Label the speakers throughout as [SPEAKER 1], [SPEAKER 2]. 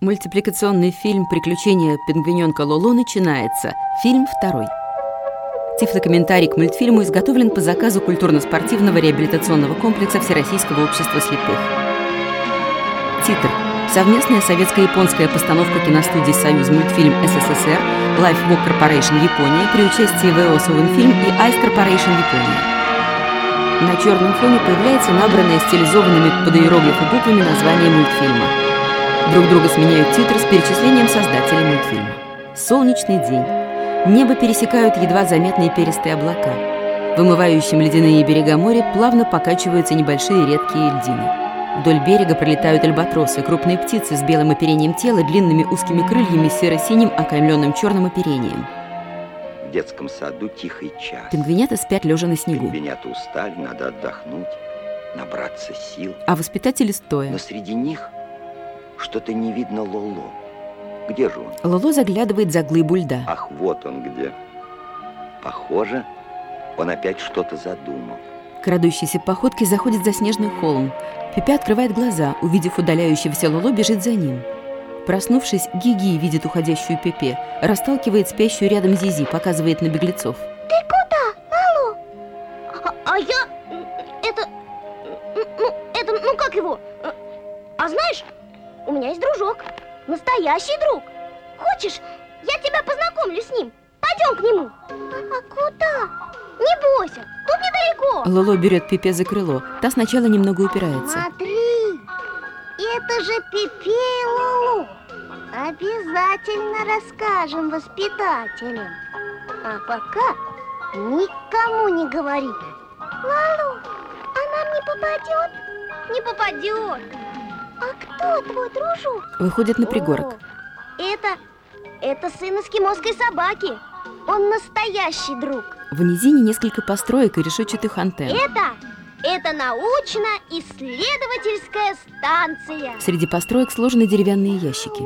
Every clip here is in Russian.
[SPEAKER 1] Мультипликационный фильм «Приключения пингвиненка Лоло» начинается. Фильм второй. Тифлокомментарий к мультфильму изготовлен по заказу культурно-спортивного реабилитационного комплекса Всероссийского общества слепых. Титр. Совместная советско-японская постановка киностудий «Союзмультфильм СССР», Lifewalk Corporation Япония при участии ВО «Совинфильм» и Ice Corporation Япония. На черном фоне появляется набранное стилизованными под иероглифы буквами название мультфильма. Друг друга сменяют титры с перечислением создателей мультфильма. Солнечный день. Небо пересекают едва заметные перистые облака. В омывающем ледяные берега моря плавно покачиваются небольшие редкие льдины. Вдоль берега пролетают альбатросы, крупные птицы с белым оперением тела, длинными узкими крыльями с серо-синим, окаймленным черным оперением.
[SPEAKER 2] В детском саду тихий час.
[SPEAKER 1] Пингвинята спят лежа на снегу.
[SPEAKER 2] Пингвинята устали, надо отдохнуть, набраться сил.
[SPEAKER 1] А воспитатели стоя.
[SPEAKER 2] Но среди них что-то не видно Лоло. Где же он?
[SPEAKER 1] Лоло заглядывает за глыбу льда.
[SPEAKER 2] Ах, вот он где. Похоже, он опять что-то задумал.
[SPEAKER 1] Крадущейся походкой заходит за снежный холм. Пепе открывает глаза, увидев удаляющегося Лоло, бежит за ним. Проснувшись, Гиги видит уходящую Пепе, расталкивает спящую рядом Зизи, показывает на беглецов.
[SPEAKER 3] Ты куда, Лоло? Я... как его? А знаешь, у меня есть дружок, настоящий друг. Хочешь, я тебя познакомлю с ним? Пойдем к нему. А куда? Не бойся, тут недалеко.
[SPEAKER 1] Лоло берет Пепе за крыло. Та сначала немного упирается.
[SPEAKER 3] Смотри, это же Пепе и Лоло. Обязательно расскажем воспитателям. А пока никому не говори. Лоло, а нам не попадет? Не попадет. А кто твой дружок?
[SPEAKER 1] Выходит на пригорок.
[SPEAKER 3] Это сын эскимосской собаки. Он настоящий друг.
[SPEAKER 1] В низине несколько построек и решетчатых антенн.
[SPEAKER 3] Это научно-исследовательская станция.
[SPEAKER 1] Среди построек сложены деревянные ящики.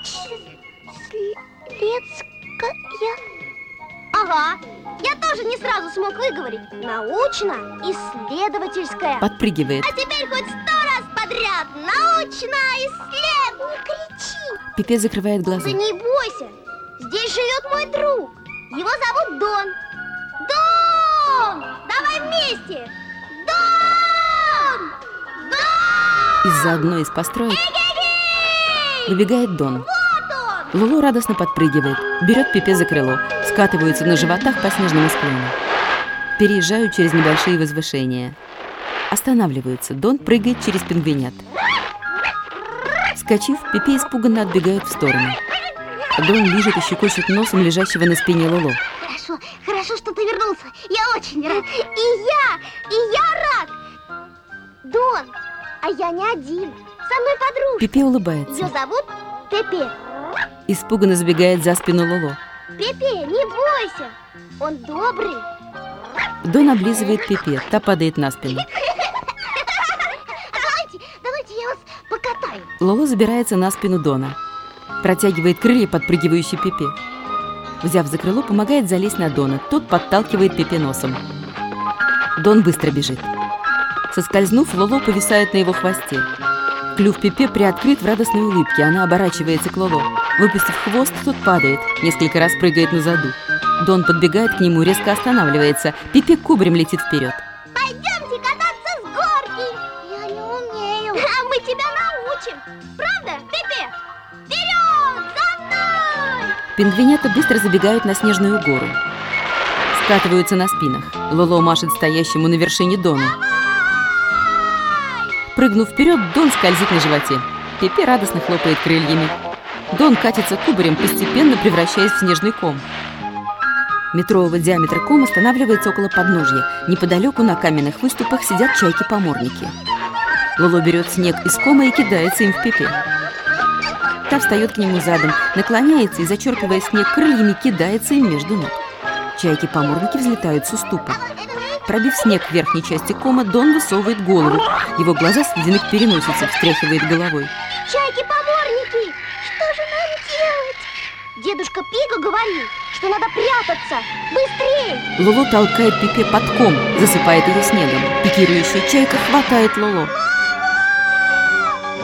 [SPEAKER 3] Научно-исследовательская. Ага, я тоже не сразу смог выговорить. Научно-исследовательская.
[SPEAKER 1] Подпрыгивает.
[SPEAKER 3] А теперь хоть 100 раз подряд. Научно-исследовательская. Не кричи.
[SPEAKER 1] Пепе закрывает глаза.
[SPEAKER 3] Да не бойся, здесь живет мой друг. Его зовут Дон. Дон! Давай вместе! Дон! Дон!
[SPEAKER 1] Из-за одной из построек выбегает Дон.
[SPEAKER 3] Вот он!
[SPEAKER 1] Лоло радостно подпрыгивает, берет Пепе за крыло, скатываются на животах по снежному склону. Переезжают через небольшие возвышения. Останавливаются, Дон прыгает через пингвинят. Вскочив, Пепе испуганно отбегает в сторону. Дон лижет и щекочет носом лежащего на спине Лоло.
[SPEAKER 3] Хорошо, что ты вернулся. Я очень рад. И я рад. Дон, а я не один. Со мной подружка.
[SPEAKER 1] Пепе улыбается.
[SPEAKER 3] Ее зовут Пепе.
[SPEAKER 1] Испуганно забегает за спину Лоло.
[SPEAKER 3] Пепе, не бойся. Он добрый.
[SPEAKER 1] Дон облизывает Пепе, та падает на спину.
[SPEAKER 3] Давайте я вас покатаю.
[SPEAKER 1] Лоло забирается на спину Дона. Протягивает крылья подпрыгивающей Пепе. Взяв за крыло, помогает залезть на Дона. Тот подталкивает Пепе носом. Дон быстро бежит. Соскользнув, Лоло повисает на его хвосте. Клюв Пепе приоткрыт в радостной улыбке. Она оборачивается к Лоло. Выпустив хвост, тот падает. Несколько раз прыгает на заду. Дон подбегает к нему, резко останавливается. Пепе кубарем летит вперед.
[SPEAKER 3] Пойдемте кататься с горки. Я не умею. А мы тебя научим. Правда, Пепе? Вперед! За мной!
[SPEAKER 1] Пингвинята быстро забегают на снежную гору. Скатываются на спинах. Лоло машет стоящему на вершине Дону. Прыгнув вперед, Дон скользит на животе. Пепе радостно хлопает крыльями. Дон катится кубарем, постепенно превращаясь в снежный ком. Метрового диаметра ком останавливается около подножья. Неподалеку на каменных выступах сидят чайки-поморники. Лоло берет снег из кома и кидается им в Пепе. Та встает к нему задом, наклоняется и, зачерпывая снег крыльями, кидается им между ног. Чайки-поморники взлетают с уступа. Пробив снег в верхней части кома, Дон высовывает голову. Его глаза сведены к переносице, встряхивает головой.
[SPEAKER 3] Чайки-поморники, что же нам делать? Дедушка Пига говорил, что надо прятаться. Быстрее!
[SPEAKER 1] Лоло толкает Пепе под ком, засыпает ее снегом. Пикирующая чайка хватает Лоло.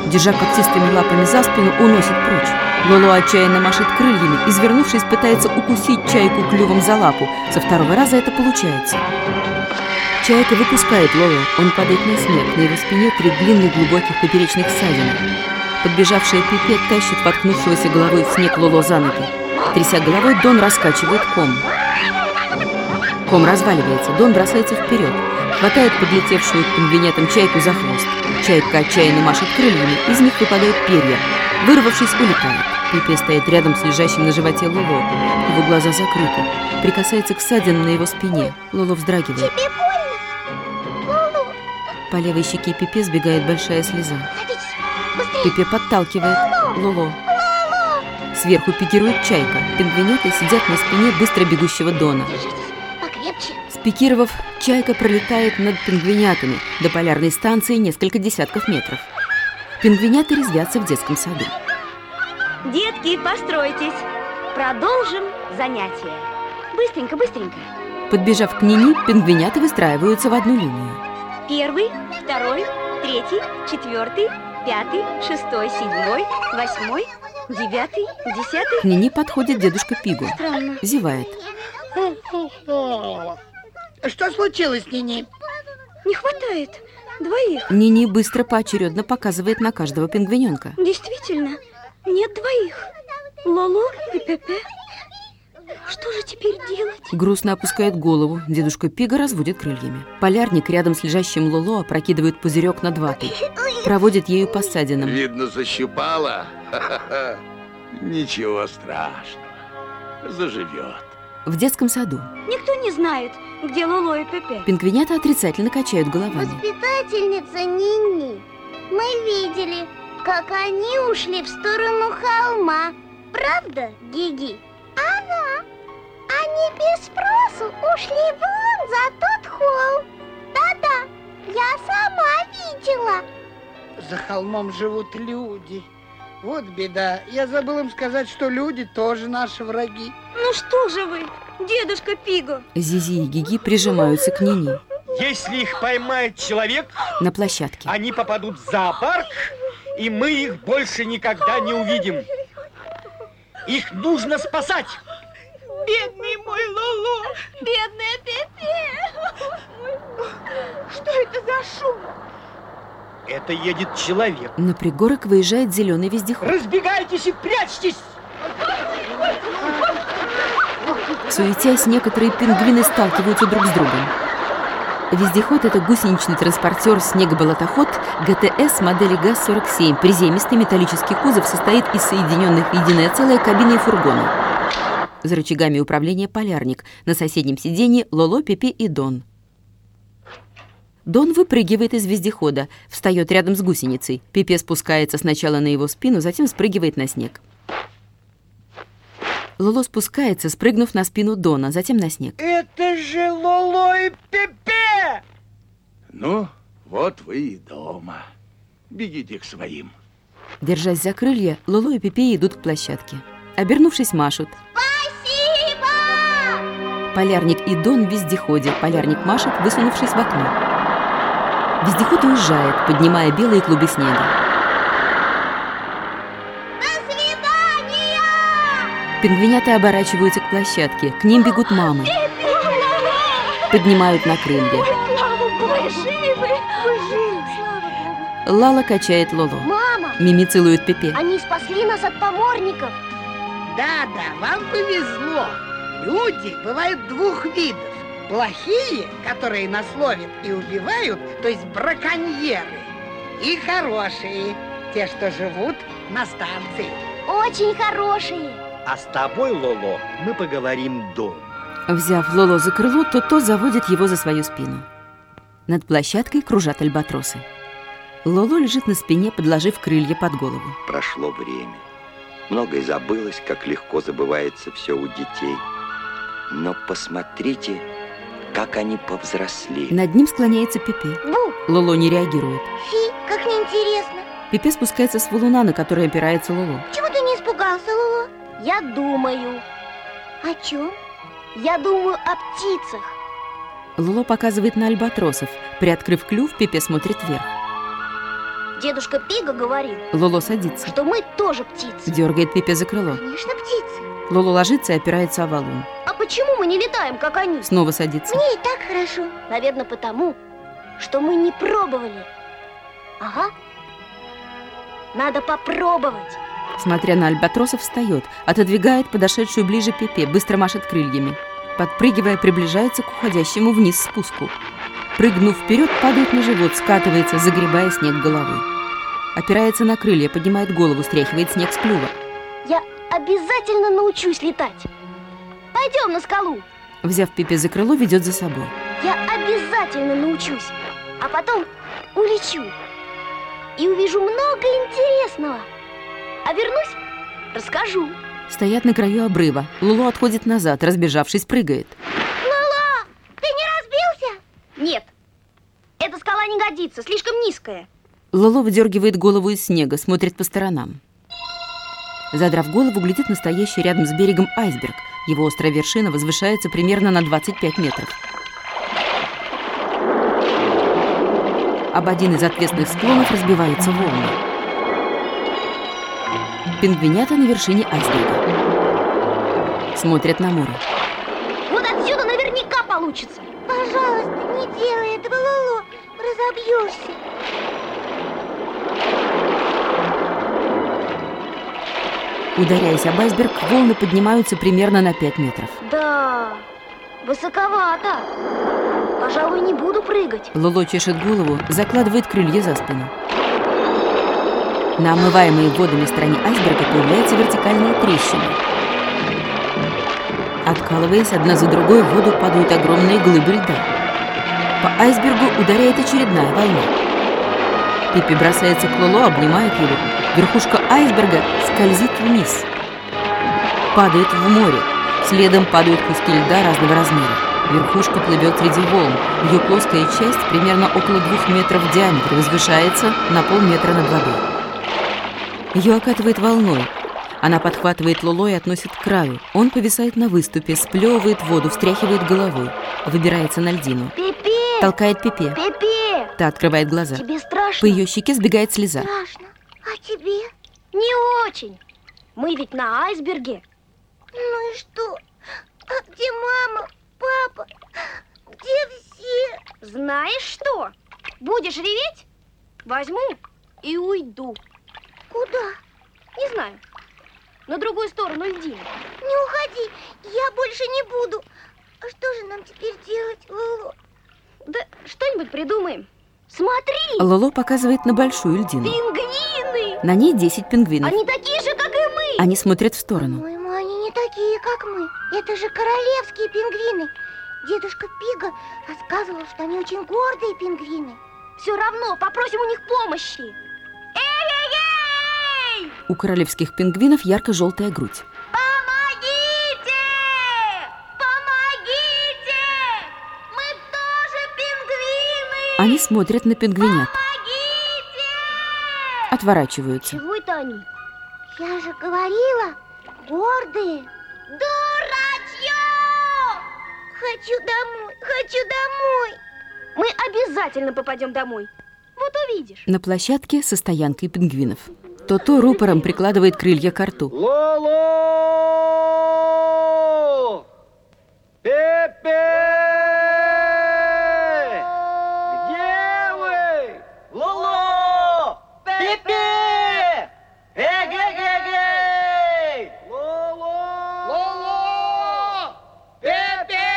[SPEAKER 1] держа когтистыми лапами за спину, уносит прочь. Лоло отчаянно машет крыльями, извернувшись, пытается укусить чайку клювом за лапу. Со второго раза это получается. Чайка выпускает Лоло, он падает на снег, на его спине 3 длинных глубоких поперечных ссадины. Подбежавшая Пепе тащит воткнувшегося головой в снег Лоло за ноги. Тряся головой, Дон раскачивает ком. Ком разваливается, Дон бросается вперед, хватает подлетевшую к пингвинятам чайку за хвост. Чайка отчаянно машет крыльями, из них выпадают перья. Вырвавшись, улетает. Пепе стоит рядом с лежащим на животе Лоло. Его глаза закрыты. Прикасается к ссадинам на его спине. Лоло вздрагивает.
[SPEAKER 3] Тебе больно? Лоло.
[SPEAKER 1] По левой щеке Пепе сбегает большая слеза.
[SPEAKER 3] Садитесь, быстрее.
[SPEAKER 1] Пепе подталкивает Лоло. Сверху пикирует чайка. Пингвинята сидят на спине быстро бегущего Дона.
[SPEAKER 3] Держитесь покрепче.
[SPEAKER 1] Спикировав, чайка пролетает над пингвинятами. До полярной станции несколько десятков метров. Пингвинята резвятся в детском саду.
[SPEAKER 4] Детки, постройтесь. Продолжим занятие. Быстренько, быстренько.
[SPEAKER 1] Подбежав к Нини, пингвинята выстраиваются в одну линию.
[SPEAKER 4] 1, 2, 3, 4, 5, 6, 7, 8, 9, 10.
[SPEAKER 1] К Нини подходит дедушка Пигу.
[SPEAKER 4] Странно.
[SPEAKER 1] Зевает.
[SPEAKER 5] Что случилось, Нини?
[SPEAKER 4] Не хватает 2.
[SPEAKER 1] Нини быстро поочередно показывает на каждого пингвиненка.
[SPEAKER 4] Действительно, нет 2. Лоло и Пепе. Что же теперь делать?
[SPEAKER 1] Грустно опускает голову. Дедушка Пига разводит крыльями. Полярник рядом с лежащим Лоло опрокидывает пузырек над ватой. Проводит ею по ссадинам.
[SPEAKER 6] Видно, защипала. Ничего страшного. Заживет.
[SPEAKER 1] В детском саду.
[SPEAKER 4] Никто не знает, где Лоло и Пепе.
[SPEAKER 1] Пингвинята отрицательно качают головами.
[SPEAKER 3] Воспитательница Нини. Мы видели, как они ушли в сторону холма. Правда, Гиги? Ага. Они без спросу ушли вон за тот холм. Да-да, я сама видела.
[SPEAKER 5] За холмом живут люди. Вот беда. Я забыл им сказать, что люди тоже наши враги.
[SPEAKER 4] Ну что же вы, дедушка Пиго?
[SPEAKER 1] Зизи и Гиги прижимаются к Нини.
[SPEAKER 7] Если их поймает человек,
[SPEAKER 1] На площадке.
[SPEAKER 7] они попадут в зоопарк, и мы их больше никогда не увидим. Их нужно спасать.
[SPEAKER 4] Бедный мой Лоло, бедная Пепе. Что это за шум?
[SPEAKER 7] Это едет человек.
[SPEAKER 1] На пригорок выезжает зеленый вездеход.
[SPEAKER 7] Разбегайтесь и прячьтесь.
[SPEAKER 1] Суетясь, некоторые пингвины сталкиваются друг с другом. Вездеход – это гусеничный транспортер «Снегоболотоход» ГТС модели ГАЗ-47. Приземистый металлический кузов состоит из соединенных в единое целое кабины и фургона. За рычагами управления полярник. На соседнем сиденье Лоло, Пепе и Дон. Дон выпрыгивает из вездехода, встает рядом с гусеницей. Пепе спускается сначала на его спину, затем спрыгивает на снег. Лоло спускается, спрыгнув на спину Дона, затем на снег.
[SPEAKER 7] Это же Лоло и Пепе!
[SPEAKER 6] Ну, вот вы и дома. Бегите к своим.
[SPEAKER 1] Держась за крылья, Лоло и Пепе идут к площадке. Обернувшись, машут.
[SPEAKER 3] Спасибо!
[SPEAKER 1] Полярник и Дон в вездеходе. Полярник машет, высунувшись в окно. Вездеход уезжает, поднимая белые клубы снега.
[SPEAKER 3] До свидания!
[SPEAKER 1] Пингвинята оборачиваются к площадке. К ним бегут мамы. Поднимают на крылья.
[SPEAKER 4] Вы живы? Вы живы?
[SPEAKER 1] Лала качает Лоло.
[SPEAKER 3] Мама,
[SPEAKER 1] Мими целует Пепе.
[SPEAKER 3] они спасли нас от поморников.
[SPEAKER 5] Да-да, вам повезло. Люди бывают 2 видов. Плохие, которые нас ловят и убивают, то есть браконьеры. И хорошие, те, что живут на станции.
[SPEAKER 3] Очень хорошие.
[SPEAKER 7] А с тобой, Лоло, мы поговорим дома.
[SPEAKER 1] Взяв Лоло за крыло, то заводит его за свою спину. Над площадкой кружат альбатросы. Лоло лежит на спине, подложив крылья под голову.
[SPEAKER 2] Прошло время. Многое забылось, как легко забывается все у детей. Но посмотрите, как они повзрослели.
[SPEAKER 1] Над ним склоняется Пепе.
[SPEAKER 3] Бу,
[SPEAKER 1] Лоло не реагирует.
[SPEAKER 3] Фи, как неинтересно.
[SPEAKER 1] Пепе спускается с валуна, на который опирается Лоло.
[SPEAKER 3] Чего ты не испугался, Лоло? Я думаю. О чем? Я думаю о птицах.
[SPEAKER 1] Лоло показывает на альбатросов. Приоткрыв клюв, Пепе смотрит вверх.
[SPEAKER 3] Дедушка Пига говорил,
[SPEAKER 1] Лоло садится,
[SPEAKER 3] что мы тоже птицы.
[SPEAKER 1] дергает Пепе за крыло.
[SPEAKER 3] Конечно, птицы.
[SPEAKER 1] Лоло ложится и опирается о валун.
[SPEAKER 3] А почему мы не летаем, как они?
[SPEAKER 1] Снова садится.
[SPEAKER 3] Мне и так хорошо. Наверное, потому, что мы не пробовали. Ага. Надо попробовать.
[SPEAKER 1] Смотря на альбатроса, встает, отодвигает подошедшую ближе Пепе, быстро машет крыльями. Подпрыгивая, приближается к уходящему вниз спуску. Прыгнув вперед, падает на живот, скатывается, загребая снег головой. Опирается на крылья, поднимает голову, стряхивает снег с клюва.
[SPEAKER 3] Я обязательно научусь летать. Пойдем на скалу.
[SPEAKER 1] Взяв Пепе за крыло, ведет за собой.
[SPEAKER 3] Я обязательно научусь, а потом улечу и увижу много интересного. А вернусь, расскажу.
[SPEAKER 1] Стоят на краю обрыва. Лоло отходит назад, разбежавшись, прыгает.
[SPEAKER 3] Лоло, ты не разбился? Нет, эта скала не годится, слишком низкая.
[SPEAKER 1] Лоло выдергивает голову из снега, смотрит по сторонам. Задрав голову, глядит настоящий рядом с берегом айсберг. Его острая вершина возвышается примерно на 25 метров. Об один из отвесных склонов разбиваются волны. Пингвинята на вершине айсберга. Смотрят на море.
[SPEAKER 3] Вот отсюда наверняка получится. Пожалуйста, не делай этого, Лоло. Разобьешься.
[SPEAKER 1] Ударяясь об айсберг, волны поднимаются примерно на 5 метров.
[SPEAKER 3] Да, высоковато. Пожалуй, не буду прыгать.
[SPEAKER 1] Лоло чешет голову, закладывает крылья за спину. На омываемой водами стороне айсберга появляется вертикальная трещина. Откалываясь одна за другой, в воду падают огромные глыбы льда. По айсбергу ударяет очередная волна. Пепе бросается к Лоло, обнимает его. Верхушка айсберга скользит вниз. Падает в море. Следом падают куски льда разного размера. Верхушка плывет среди волн. Ее плоская часть, примерно около 2 метров в диаметре, возвышается на полметра над водой. Ее окатывает волной. Она подхватывает Лоло и относит к краю. Он повисает на выступе, сплевывает воду, встряхивает головой. Выбирается на льдину.
[SPEAKER 3] Пепе!
[SPEAKER 1] Толкает Пепе.
[SPEAKER 3] Пепе!
[SPEAKER 1] Та открывает глаза.
[SPEAKER 3] Тебе страшно?
[SPEAKER 1] По ее щеке сбегает слеза.
[SPEAKER 3] Страшно. А тебе? Не очень. Мы ведь на айсберге. Ну и что? А где мама, папа? Где все? Знаешь что? Будешь реветь? Возьму и уйду. Куда? Не знаю. На другую сторону льдины. Не уходи, я больше не буду. А что же нам теперь делать, Лоло? Да что-нибудь придумаем. Смотри!
[SPEAKER 1] Лоло показывает на большую льдину.
[SPEAKER 3] Пингвины!
[SPEAKER 1] На ней 10 пингвинов.
[SPEAKER 3] Они такие же, как и мы!
[SPEAKER 1] Они смотрят в сторону.
[SPEAKER 3] По-моему, они не такие, как мы. Это же королевские пингвины. Дедушка Пига рассказывал, что они очень гордые пингвины. Все равно, попросим у них помощи. Эй-эй-эй!
[SPEAKER 1] У королевских пингвинов ярко-желтая грудь.
[SPEAKER 3] Помогите! Помогите! Мы тоже пингвины!
[SPEAKER 1] Они смотрят на пингвинят.
[SPEAKER 3] Помогите!
[SPEAKER 1] Отворачиваются.
[SPEAKER 3] Чего это они? Я же говорила, гордые. Дурачье! Хочу домой, хочу домой. Мы обязательно попадем домой. Вот увидишь.
[SPEAKER 1] На площадке со стоянкой пингвинов. То-то рупором прикладывает крылья к рту.
[SPEAKER 7] Лоло! Пепе! Где вы? Лоло! Пепе! Эгегегей! Лоло! Лоло! Пепе!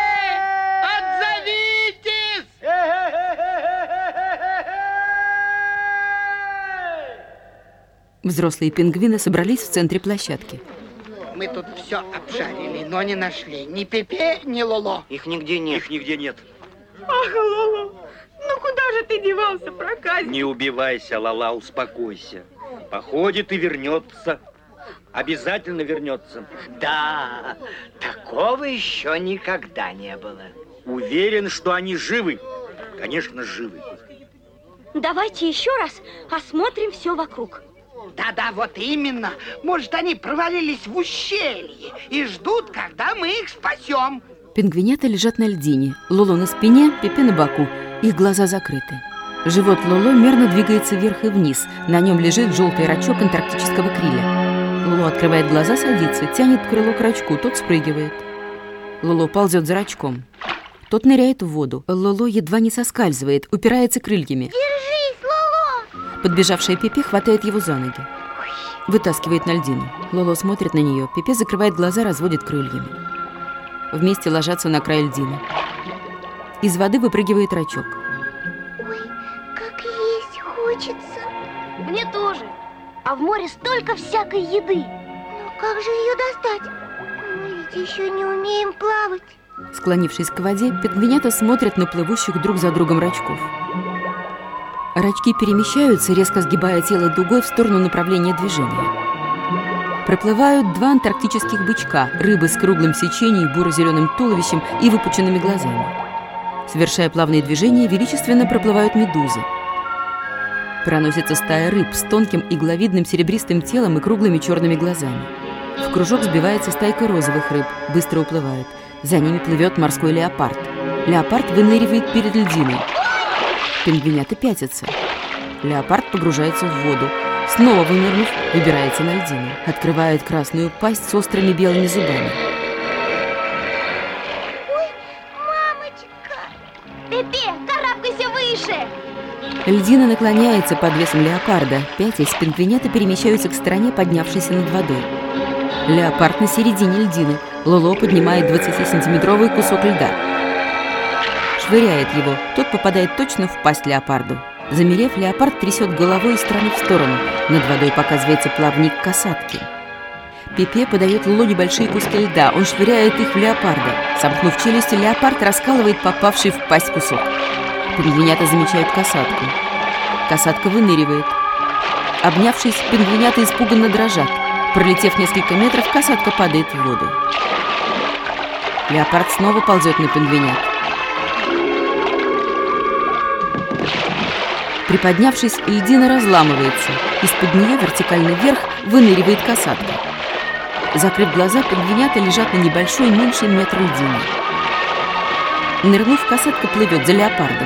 [SPEAKER 7] Отзовитесь!
[SPEAKER 1] Взрослые пингвины собрались в центре площадки.
[SPEAKER 5] Мы тут все обшарили, но не нашли ни Пепе, ни Лоло.
[SPEAKER 7] Их нигде нет. Их нигде нет.
[SPEAKER 4] Ах, Лоло, ну куда же ты девался, проказник?
[SPEAKER 7] Не убивайся, Лала, успокойся. Походит и вернется. Обязательно вернется.
[SPEAKER 8] Да, такого еще никогда не было.
[SPEAKER 7] Уверен, что они живы. Конечно, живы.
[SPEAKER 4] Давайте еще раз осмотрим все вокруг.
[SPEAKER 5] Да-да, вот именно. Может, они провалились в ущелье и ждут, когда мы их спасем.
[SPEAKER 1] Пингвинята лежат на льдине. Лоло на спине, Пепе на боку. Их глаза закрыты. Живот Лоло мерно двигается вверх и вниз. На нем лежит желтый рачок антарктического криля. Лоло открывает глаза, садится, тянет крыло к рачку, тот спрыгивает. Лоло ползет за рачком. Тот ныряет в воду. Лоло едва не соскальзывает, упирается крыльями.
[SPEAKER 3] Держись, Лоло!
[SPEAKER 1] Подбежавшая Пепе хватает его за ноги. Вытаскивает на льдину. Лоло смотрит на нее. Пепе закрывает глаза, разводит крыльями. Вместе ложатся на край льдины. Из воды выпрыгивает рачок.
[SPEAKER 3] Ой, как есть хочется. Мне тоже. А в море столько всякой еды. Но как же ее достать? Мы ведь еще не умеем плавать.
[SPEAKER 1] Склонившись к воде, пингвинята смотрят на плывущих друг за другом рачков. Рачки перемещаются, резко сгибая тело дугой в сторону направления движения. Проплывают два антарктических бычка, рыбы с круглым сечением, буро-зеленым туловищем и выпученными глазами. Совершая плавные движения, величественно проплывают медузы. Проносится стая рыб с тонким игловидным серебристым телом и круглыми черными глазами. В кружок сбивается стайка розовых рыб, быстро уплывает. За ними плывет морской леопард. Леопард выныривает перед льдиной. Пингвинята пятятся. Леопард погружается в воду. Снова вынырнув, выбирается на льдину. Открывает красную пасть с острыми белыми зубами.
[SPEAKER 3] Ой, мамочка! Пепе, карабкайся выше!
[SPEAKER 1] Льдина наклоняется под весом леопарда. Пятясь, пингвинята перемещаются к стороне, поднявшейся над водой. Леопард на середине льдины. Лоло поднимает 20-сантиметровый кусок льда. Швыряет его. Тот попадает точно в пасть леопарду. Замерев, леопард трясет головой из стороны в сторону. Над водой показывается плавник касатки. Пепе подает Лоло небольшие куски льда. Он швыряет их в леопарда. Сомкнув челюсти, леопард раскалывает попавший в пасть кусок. Пингвинята замечают касатку. Касатка выныривает. Обнявшись, пингвинята испуганно дрожат. Пролетев несколько метров, касатка падает в воду. Леопард снова ползет на пингвинят. Приподнявшись, льдина разламывается. Из-под нее вертикально вверх выныривает касатка. Закрыв глаза, пингвинята лежат на небольшой, меньше метра льдине. Нырнув, касатка плывет за леопардом.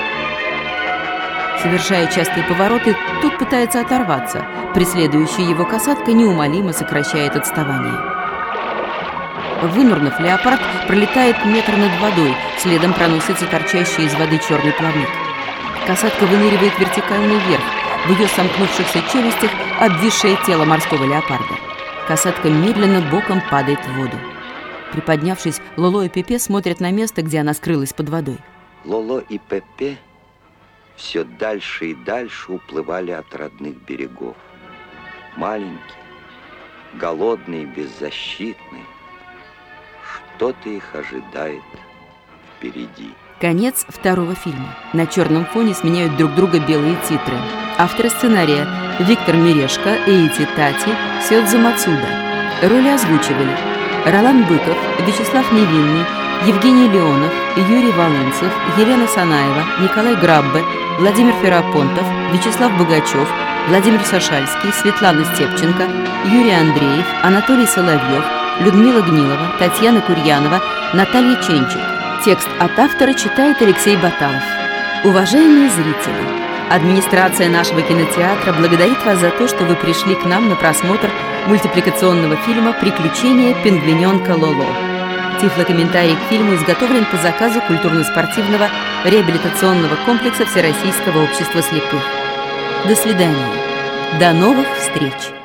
[SPEAKER 1] Совершая частые повороты, тот пытается оторваться. Преследующая его касатка неумолимо сокращает отставание. Вынырнув, леопард пролетает метр над водой, следом проносится торчащий из воды черный плавник. Касатка выныривает вертикально вверх, в ее сомкнувшихся челюстях обвисшее тело морского леопарда. Касатка медленно боком падает в воду. Приподнявшись, Лоло и Пепе смотрят на место, где она скрылась под водой.
[SPEAKER 2] Лоло и Пепе все дальше и дальше уплывали от родных берегов. Маленькие, голодные, беззащитные. Что-то их ожидает впереди.
[SPEAKER 1] Конец второго фильма. На черном фоне сменяют друг друга белые титры. Авторы сценария: Виктор Мирешко, Эйти Тати, Сёдзу Мацуда. Роли озвучивали Ролан Быков, Вячеслав Невинный, Евгений Леонов, Юрий Волынцев, Елена Санаева, Николай Граббе, Владимир Ферапонтов, Вячеслав Богачев, Владимир Сашальский, Светлана Степченко, Юрий Андреев, Анатолий Соловьев, Людмила Гнилова, Татьяна Курьянова, Наталья Ченчик. Текст от автора читает Алексей Баталов. Уважаемые зрители, администрация нашего кинотеатра благодарит вас за то, что вы пришли к нам на просмотр мультипликационного фильма «Приключения пингвиненка Лоло». Тифлокомментарий к фильму изготовлен по заказу культурно-спортивного реабилитационного комплекса Всероссийского общества слепых. До свидания. До новых встреч!